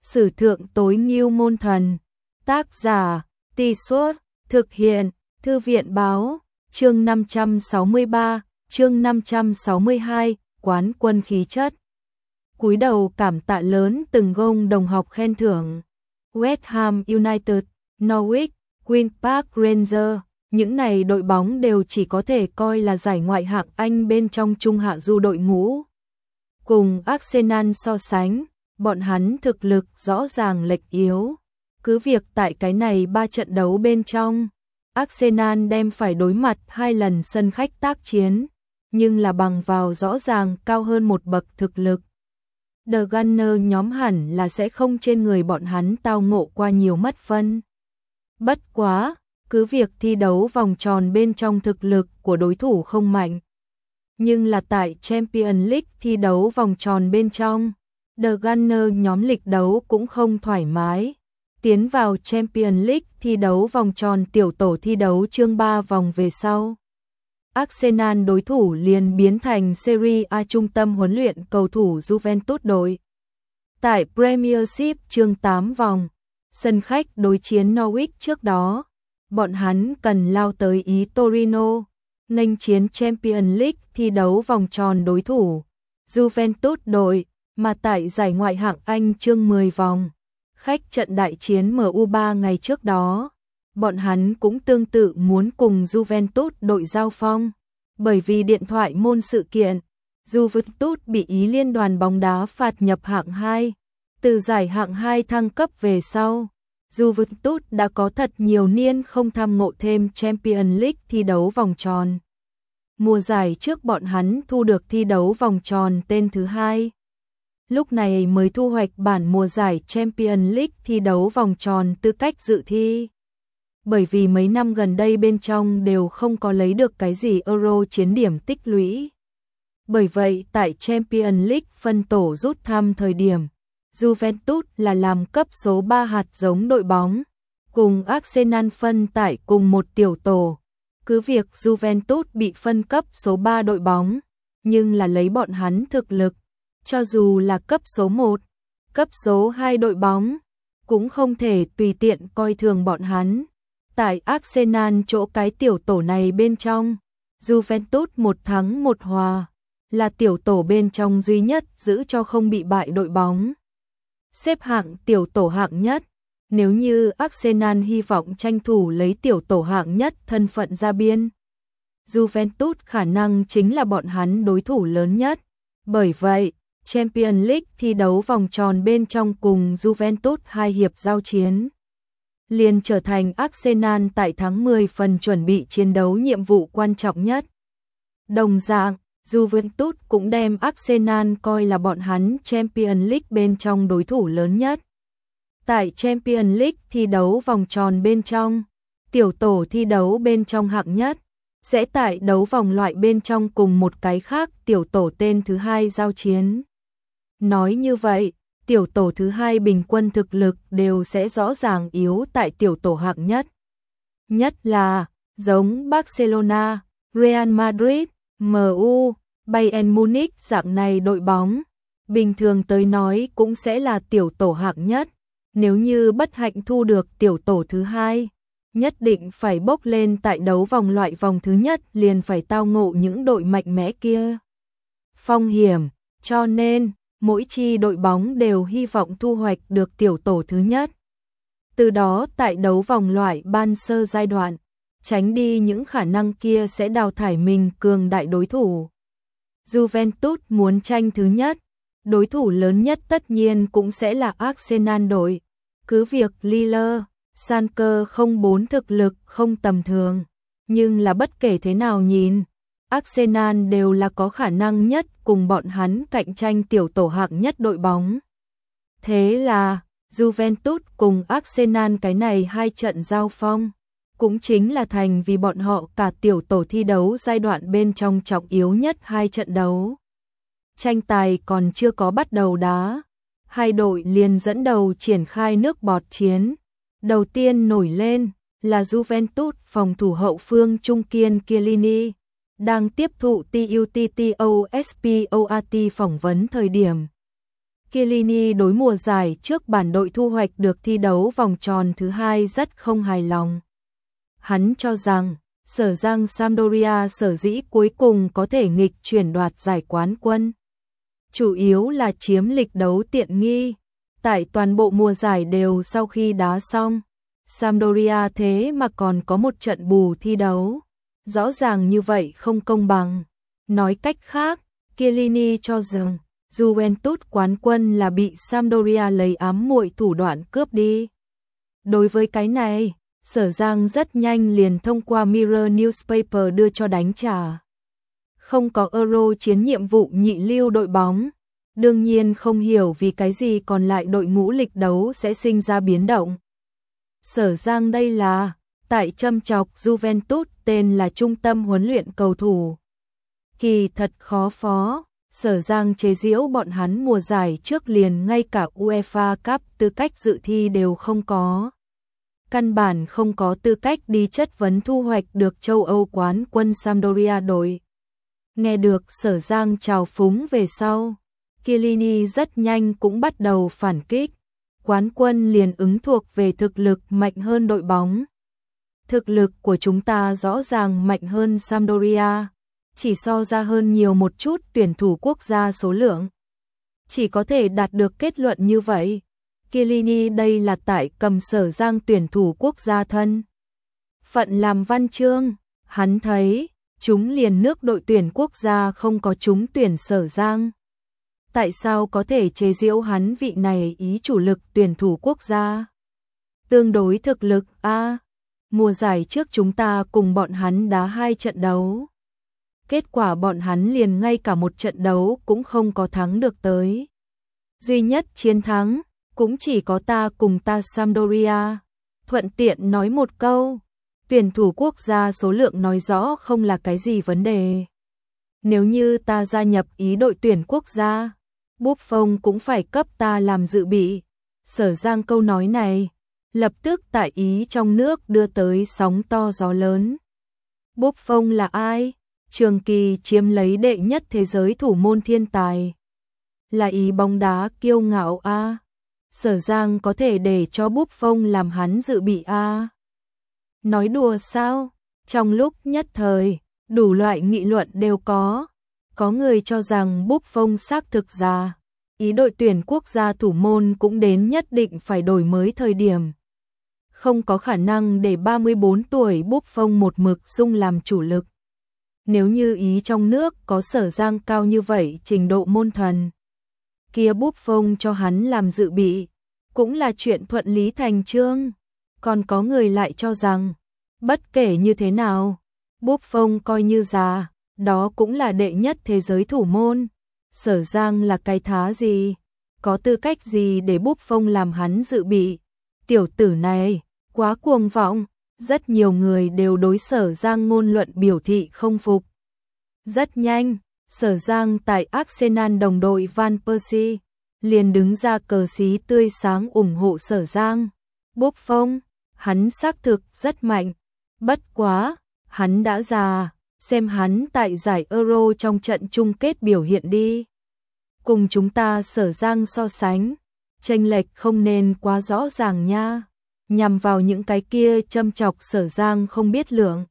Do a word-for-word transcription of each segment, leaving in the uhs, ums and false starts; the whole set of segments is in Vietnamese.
Sử thượng tối ngưu môn thần. Tác giả, Tì Suốt, thực hiện, Thư viện báo, chương năm trăm sáu mươi ba, chương năm trăm sáu mươi hai, quán quân khí chất. Cúi đầu cảm tạ lớn từng gông đồng học khen thưởng. West Ham United, Norwich, Queen Park Rangers, những này đội bóng đều chỉ có thể coi là giải ngoại hạng Anh bên trong trung hạ du đội ngũ. Cùng Arsenal so sánh, bọn hắn thực lực rõ ràng lệch yếu. Cứ việc tại cái này ba trận đấu bên trong, Arsenal đem phải đối mặt hai lần sân khách tác chiến, nhưng là bằng vào rõ ràng cao hơn một bậc thực lực. The Gunner nhóm hẳn là sẽ không trên người bọn hắn tao ngộ qua nhiều mất phân. Bất quá, cứ việc thi đấu vòng tròn bên trong thực lực của đối thủ không mạnh, nhưng là tại Champions League thi đấu vòng tròn bên trong, The Gunner nhóm lịch đấu cũng không thoải mái. Tiến vào Champions League thi đấu vòng tròn tiểu tổ thi đấu chương ba vòng về sau, Arsenal đối thủ liền biến thành Serie A trung tâm huấn luyện cầu thủ Juventus đội. Tại Premiership chương tám vòng, sân khách đối chiến Norwich trước đó, bọn hắn cần lao tới ý Torino, nghênh chiến Champions League thi đấu vòng tròn đối thủ Juventus đội, mà tại giải ngoại hạng Anh chương mười vòng, khách trận đại chiến em u ba ngày trước đó, bọn hắn cũng tương tự muốn cùng Juventus đội giao phong, bởi vì điện thoại môn sự kiện, Juventus bị Ý liên đoàn bóng đá phạt nhập hạng hai, từ giải hạng hai thăng cấp về sau, Juventus đã có thật nhiều niên không tham ngộ thêm Champions League thi đấu vòng tròn. Mùa giải trước bọn hắn thu được thi đấu vòng tròn tên thứ hai. Lúc này mới thu hoạch bản mùa giải Champions League thi đấu vòng tròn tư cách dự thi. Bởi vì mấy năm gần đây bên trong đều không có lấy được cái gì Euro chiến điểm tích lũy. Bởi vậy tại Champions League phân tổ rút thăm thời điểm, Juventus là làm cấp số ba hạt giống đội bóng, cùng Arsenal phân tại cùng một tiểu tổ. Cứ việc Juventus bị phân cấp số ba đội bóng, nhưng là lấy bọn hắn thực lực, cho dù là cấp số một, cấp số hai đội bóng, cũng không thể tùy tiện coi thường bọn hắn. Tại Arsenal chỗ cái tiểu tổ này bên trong, Juventus một thắng một hòa, là tiểu tổ bên trong duy nhất giữ cho không bị bại đội bóng. Xếp hạng tiểu tổ hạng nhất, nếu như Arsenal hy vọng tranh thủ lấy tiểu tổ hạng nhất thân phận ra biên, Juventus khả năng chính là bọn hắn đối thủ lớn nhất. Bởi vậy, Champions League thi đấu vòng tròn bên trong cùng Juventus hai hiệp giao chiến, liền trở thành Arsenal tại tháng mười phần chuẩn bị chiến đấu nhiệm vụ quan trọng nhất. Đồng dạng, Juventus cũng đem Arsenal coi là bọn hắn Champions League bên trong đối thủ lớn nhất. Tại Champions League thi đấu vòng tròn bên trong, tiểu tổ thi đấu bên trong hạng nhất, sẽ tại đấu vòng loại bên trong cùng một cái khác tiểu tổ tên thứ hai giao chiến. Nói như vậy, tiểu tổ thứ hai bình quân thực lực đều sẽ rõ ràng yếu tại tiểu tổ hạng nhất. Nhất là, giống Barcelona, Real Madrid, em u, Bayern Munich dạng này đội bóng, bình thường tới nói cũng sẽ là tiểu tổ hạng nhất. Nếu như bất hạnh thu được tiểu tổ thứ hai, nhất định phải bốc lên tại đấu vòng loại vòng thứ nhất liền phải tao ngộ những đội mạnh mẽ kia. Phong hiểm, cho nên, mỗi chi đội bóng đều hy vọng thu hoạch được tiểu tổ thứ nhất. Từ đó tại đấu vòng loại ban sơ giai đoạn, tránh đi những khả năng kia sẽ đào thải mình cường đại đối thủ. Juventus muốn tranh thứ nhất, đối thủ lớn nhất tất nhiên cũng sẽ là Arsenal đội. Cứ việc Lille, Schalke không bốn thực lực không tầm thường, nhưng là bất kể thế nào nhìn, Arsenal đều là có khả năng nhất cùng bọn hắn cạnh tranh tiểu tổ hạng nhất đội bóng. Thế là, Juventus cùng Arsenal cái này hai trận giao phong, cũng chính là thành vì bọn họ cả tiểu tổ thi đấu giai đoạn bên trong trọng yếu nhất hai trận đấu. Tranh tài còn chưa có bắt đầu đá, hai đội liền dẫn đầu triển khai nước bọt chiến. Đầu tiên nổi lên là Juventus phòng thủ hậu phương trung kiên Chiellini, đang tiếp thụ TUTTOSPORT phỏng vấn thời điểm. Chiellini đối mùa giải trước bản đội thu hoạch được thi đấu vòng tròn thứ hai rất không hài lòng. Hắn cho rằng, sở rằng Sampdoria sở dĩ cuối cùng có thể nghịch chuyển đoạt giải quán quân. Chủ yếu là chiếm lịch đấu tiện nghi, tại toàn bộ mùa giải đều sau khi đá xong. Sampdoria thế mà còn có một trận bù thi đấu. Rõ ràng như vậy không công bằng. Nói cách khác, Chiellini cho rằng Juventus quán quân là bị Sampdoria lấy ám muội thủ đoạn cướp đi. Đối với cái này, Sở Giang rất nhanh liền thông qua Mirror Newspaper đưa cho đánh trả. Không có Euro chiến nhiệm vụ nhị lưu đội bóng, đương nhiên không hiểu vì cái gì còn lại đội ngũ lịch đấu sẽ sinh ra biến động. Sở Giang đây là, tại châm chọc Juventus tên là trung tâm huấn luyện cầu thủ. Kỳ thật khó phó, Sở Giang chế giễu bọn hắn mùa giải trước liền ngay cả UEFA Cup tư cách dự thi đều không có. Căn bản không có tư cách đi chất vấn thu hoạch được châu Âu quán quân Sampdoria đội. Nghe được Sở Giang trào phúng về sau, Chiellini rất nhanh cũng bắt đầu phản kích. Quán quân liền ứng thuộc về thực lực mạnh hơn đội bóng. Thực lực của chúng ta rõ ràng mạnh hơn Sampdoria, chỉ so ra hơn nhiều một chút tuyển thủ quốc gia số lượng. Chỉ có thể đạt được kết luận như vậy. Chiellini đây là tại cầm Sở Giang tuyển thủ quốc gia thân phận làm văn chương, hắn thấy chúng liền nước đội tuyển quốc gia không có chúng tuyển Sở Giang. Tại sao có thể chế giễu hắn vị này ý chủ lực tuyển thủ quốc gia? Tương đối thực lực a, à, mùa giải trước chúng ta cùng bọn hắn đá hai trận đấu. Kết quả bọn hắn liền ngay cả một trận đấu cũng không có thắng được tới. Duy nhất chiến thắng cũng chỉ có ta cùng ta Sampdoria. Thuận tiện nói một câu, tuyển thủ quốc gia số lượng nói rõ không là cái gì vấn đề. Nếu như ta gia nhập ý đội tuyển quốc gia, Buffon cũng phải cấp ta làm dự bị. Sở Giang câu nói này, lập tức tại Ý trong nước đưa tới sóng to gió lớn. Buffon là ai? Trường kỳ chiếm lấy đệ nhất thế giới thủ môn thiên tài. Là Ý bóng đá kiêu ngạo a. À? Sở Giang có thể để cho Buffon làm hắn dự bị a. À? Nói đùa sao? Trong lúc nhất thời, đủ loại nghị luận đều có. Có người cho rằng Buffon xác thực già, ý đội tuyển quốc gia thủ môn cũng đến nhất định phải đổi mới thời điểm. Không có khả năng để ba mươi bốn tuổi Buffon một mực sung làm chủ lực. Nếu như Ý trong nước có Sở Giang cao như vậy trình độ môn thần, kia Buffon cho hắn làm dự bị, cũng là chuyện thuận lý thành chương. Còn có người lại cho rằng, bất kể như thế nào, Buffon coi như già, đó cũng là đệ nhất thế giới thủ môn. Sở Giang là cái thá gì? Có tư cách gì để Buffon làm hắn dự bị? Tiểu tử này, quá cuồng vọng. Rất nhiều người đều đối Sở Giang ngôn luận biểu thị không phục. Rất nhanh, Sở Giang tại Arsenal đồng đội Van Persie liền đứng ra cờ xí tươi sáng ủng hộ Sở Giang. Buffon, hắn xác thực rất mạnh. Bất quá, hắn đã già. Xem hắn tại giải Euro trong trận chung kết biểu hiện đi. Cùng chúng ta Sở Giang so sánh, chênh lệch không nên quá rõ ràng nha. Nhằm vào những cái kia châm chọc Sở Giang không biết lượng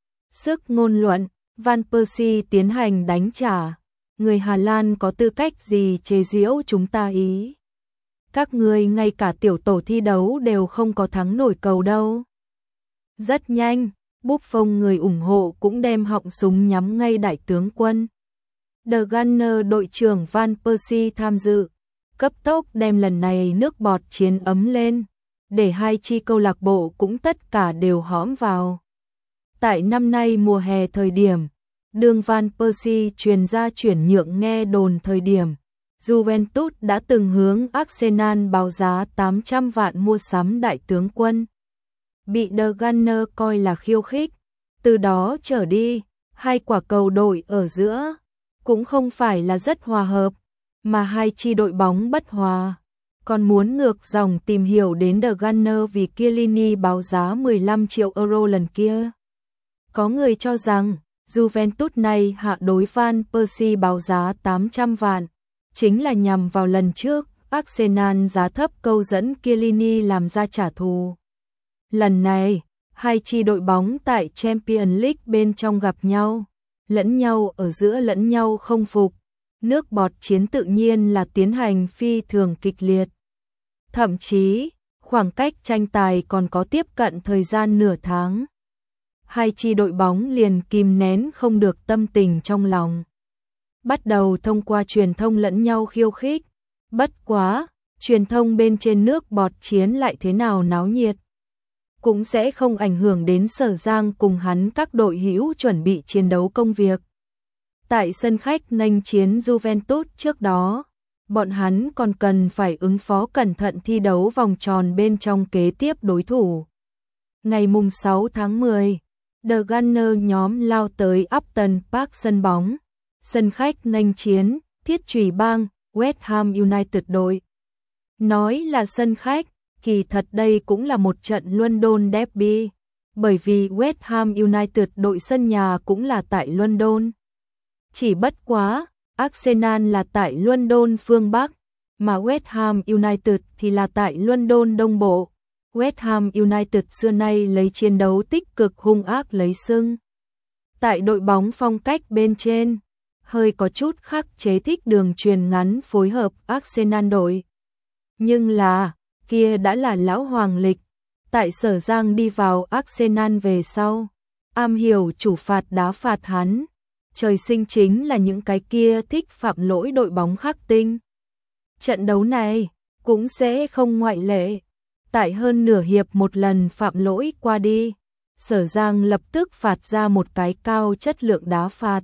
sức ngôn luận, Van Persie tiến hành đánh trả. Người Hà Lan có tư cách gì chế giễu chúng ta Ý? Các ngươi ngay cả tiểu tổ thi đấu đều không có thắng nổi cầu đâu. Rất nhanh, Buffon người ủng hộ cũng đem họng súng nhắm ngay đại tướng quân. The Gunner đội trưởng Van Persie tham dự, cấp tốc đem lần này nước bọt chiến ấm lên, để hai chi câu lạc bộ cũng tất cả đều hõm vào. Tại năm nay mùa hè thời điểm, đường Van Persie truyền ra chuyển nhượng nghe đồn thời điểm, Juventus đã từng hướng Arsenal báo giá tám trăm vạn mua sắm đại tướng quân. Bị The Gunner coi là khiêu khích, từ đó trở đi, hai quả cầu đội ở giữa cũng không phải là rất hòa hợp, mà hai chi đội bóng bất hòa. Còn muốn ngược dòng tìm hiểu đến The Gunner vì Chiellini báo giá mười lăm triệu euro lần kia. Có người cho rằng Juventus này hạ đối Van Persie báo giá tám trăm vạn, chính là nhằm vào lần trước Arsenal giá thấp câu dẫn Chiellini làm ra trả thù. Lần này, hai chi đội bóng tại Champions League bên trong gặp nhau, lẫn nhau ở giữa lẫn nhau không phục, nước bọt chiến tự nhiên là tiến hành phi thường kịch liệt. Thậm chí, khoảng cách tranh tài còn có tiếp cận thời gian nửa tháng. Hai chi đội bóng liền kìm nén không được tâm tình trong lòng. Bắt đầu thông qua truyền thông lẫn nhau khiêu khích. Bất quá, truyền thông bên trên nước bọt chiến lại thế nào náo nhiệt. Cũng sẽ không ảnh hưởng đến Sở Giang cùng hắn các đội hữu chuẩn bị chiến đấu công việc. Tại sân khách nghênh chiến Juventus trước đó, bọn hắn còn cần phải ứng phó cẩn thận thi đấu vòng tròn bên trong kế tiếp đối thủ. Ngày mùng sáu tháng mười, The Gunners nhóm lao tới Upton Park sân bóng, sân khách nghênh chiến, thiết chùy bang, West Ham United đội. Nói là sân khách, kỳ thật đây cũng là một trận London derby, bởi vì West Ham United đội sân nhà cũng là tại London. Chỉ bất quá, Arsenal là tại London phương Bắc, mà West Ham United thì là tại London Đông Bộ. West Ham United xưa nay lấy chiến đấu tích cực hung ác lấy xưng. Tại đội bóng phong cách bên trên, hơi có chút khắc chế thích đường truyền ngắn phối hợp Arsenal đội. Nhưng là, kia đã là lão hoàng lịch, tại Sở Giang đi vào Arsenal về sau, am hiểu chủ phạt đá phạt hắn, trời sinh chính là những cái kia thích phạm lỗi đội bóng khắc tinh. Trận đấu này cũng sẽ không ngoại lệ, tại hơn nửa hiệp một lần phạm lỗi qua đi, Sở Giang lập tức phạt ra một cái cao chất lượng đá phạt.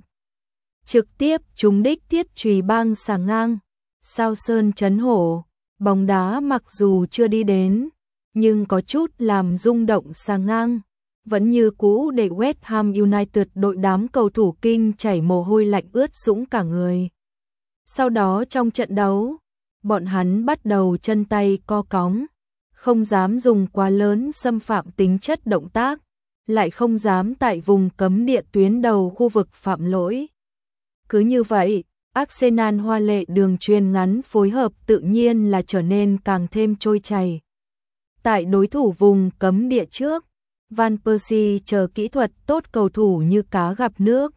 Trực tiếp trúng đích thiết chùy băng xà ngang, sao sơn chấn hổ, bóng đá mặc dù chưa đi đến, nhưng có chút làm rung động xà ngang, vẫn như cũ để West Ham United đội đám cầu thủ kinh chảy mồ hôi lạnh ướt sũng cả người. Sau đó trong trận đấu, bọn hắn bắt đầu chân tay co cóng, không dám dùng quá lớn xâm phạm tính chất động tác, lại không dám tại vùng cấm địa tuyến đầu khu vực phạm lỗi. Cứ như vậy, Arsenal hoa lệ đường truyền ngắn phối hợp tự nhiên là trở nên càng thêm trôi chảy. Tại đối thủ vùng cấm địa trước, Van Persie chờ kỹ thuật tốt cầu thủ như cá gặp nước.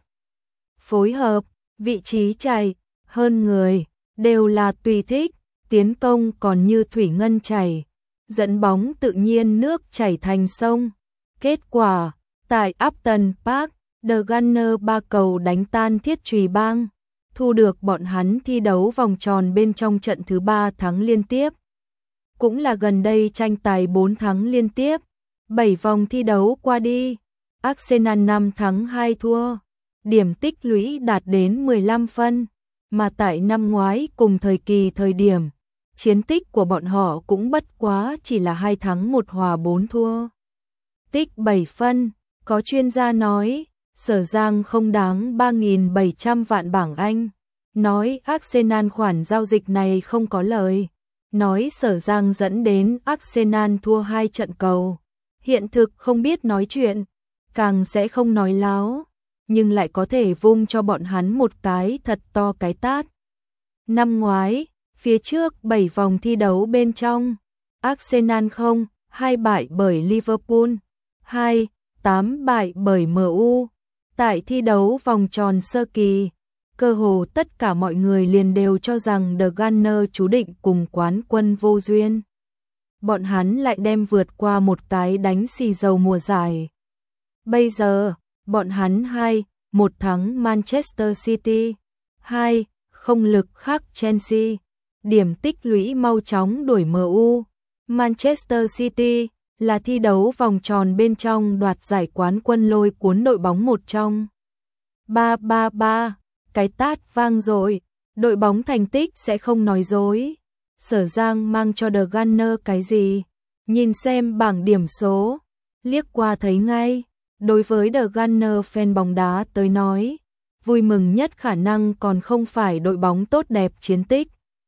Phối hợp, vị trí chạy, hơn người, đều là tùy thích, tiến công còn như thủy ngân chảy, dẫn bóng tự nhiên nước chảy thành sông. Kết quả, tại Upton Park, The Gunners ba cầu đánh tan thiết chùy bang, thu được bọn hắn thi đấu vòng tròn bên trong trận thứ ba thắng liên tiếp. Cũng là gần đây tranh tài bốn thắng liên tiếp, bảy vòng thi đấu qua đi, Arsenal năm thắng hai thua, điểm tích lũy đạt đến mười lăm phân, mà tại năm ngoái cùng thời kỳ thời điểm, chiến tích của bọn họ cũng bất quá chỉ là hai thắng một hòa bốn thua. Tích bảy phân, có chuyên gia nói, Sở Giang không đáng ba nghìn bảy trăm vạn bảng Anh, nói Arsenal khoản giao dịch này không có lời, nói Sở Giang dẫn đến Arsenal thua hai trận cầu. Hiện thực không biết nói chuyện, càng sẽ không nói láo, nhưng lại có thể vung cho bọn hắn một cái thật to cái tát. Năm ngoái, phía trước bảy vòng thi đấu bên trong, Arsenal không, hai bại bởi Liverpool, hai, tám bại bởi em u. Tại thi đấu vòng tròn sơ kỳ, cơ hồ tất cả mọi người liền đều cho rằng The Gunners chú định cùng quán quân vô duyên. Bọn hắn lại đem vượt qua một cái đánh xì dầu mùa giải. Bây giờ, bọn hắn hai, một thắng Manchester City, hai, không lực khắc Chelsea, điểm tích lũy mau chóng đuổi em u. Manchester City là thi đấu vòng tròn bên trong đoạt giải quán quân lôi cuốn đội bóng một trong. ba ba ba, cái tát vang dội, đội bóng thành tích sẽ không nói dối. Sở Giang mang cho The Gunners cái gì? Nhìn xem bảng điểm số, liếc qua thấy ngay, đối với The Gunners fan bóng đá tới nói, vui mừng nhất khả năng còn không phải đội bóng tốt đẹp chiến tích.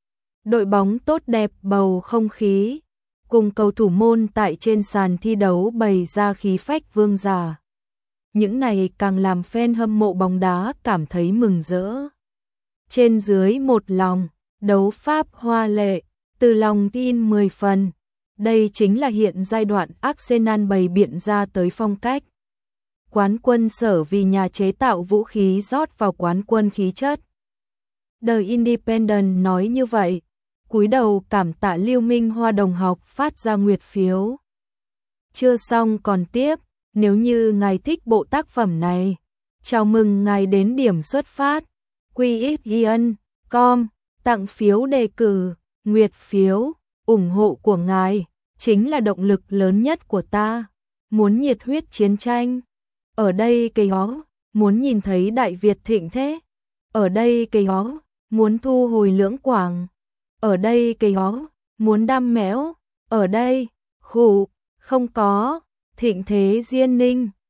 Đội bóng tốt đẹp bầu không khí, cùng cầu thủ môn tại trên sàn thi đấu bày ra khí phách vương giả. Những này càng làm fan hâm mộ bóng đá cảm thấy mừng rỡ. Trên dưới một lòng, đấu pháp hoa lệ, từ lòng tin mười phần. Đây chính là hiện giai đoạn Arsenal bày biện ra tới phong cách. Quán quân Sở vì nhà chế tạo vũ khí rót vào quán quân khí chất. The Independent nói như vậy. Cúi đầu cảm tạ Lưu Minh Hoa đồng học phát ra nguyệt phiếu. Chưa xong còn tiếp, nếu như ngài thích bộ tác phẩm này, chào mừng ngài đến điểm xuất phát quy x ion chấm com, tặng phiếu đề cử, nguyệt phiếu, ủng hộ của ngài chính là động lực lớn nhất của ta. Muốn nhiệt huyết chiến tranh, ở đây cây hó, muốn nhìn thấy Đại Việt thịnh thế, ở đây cây hó, muốn thu hồi Lưỡng Quảng, ở đây cây hó, muốn đam mẽo, ở đây, khủ, không có, thịnh thế Diên Ninh.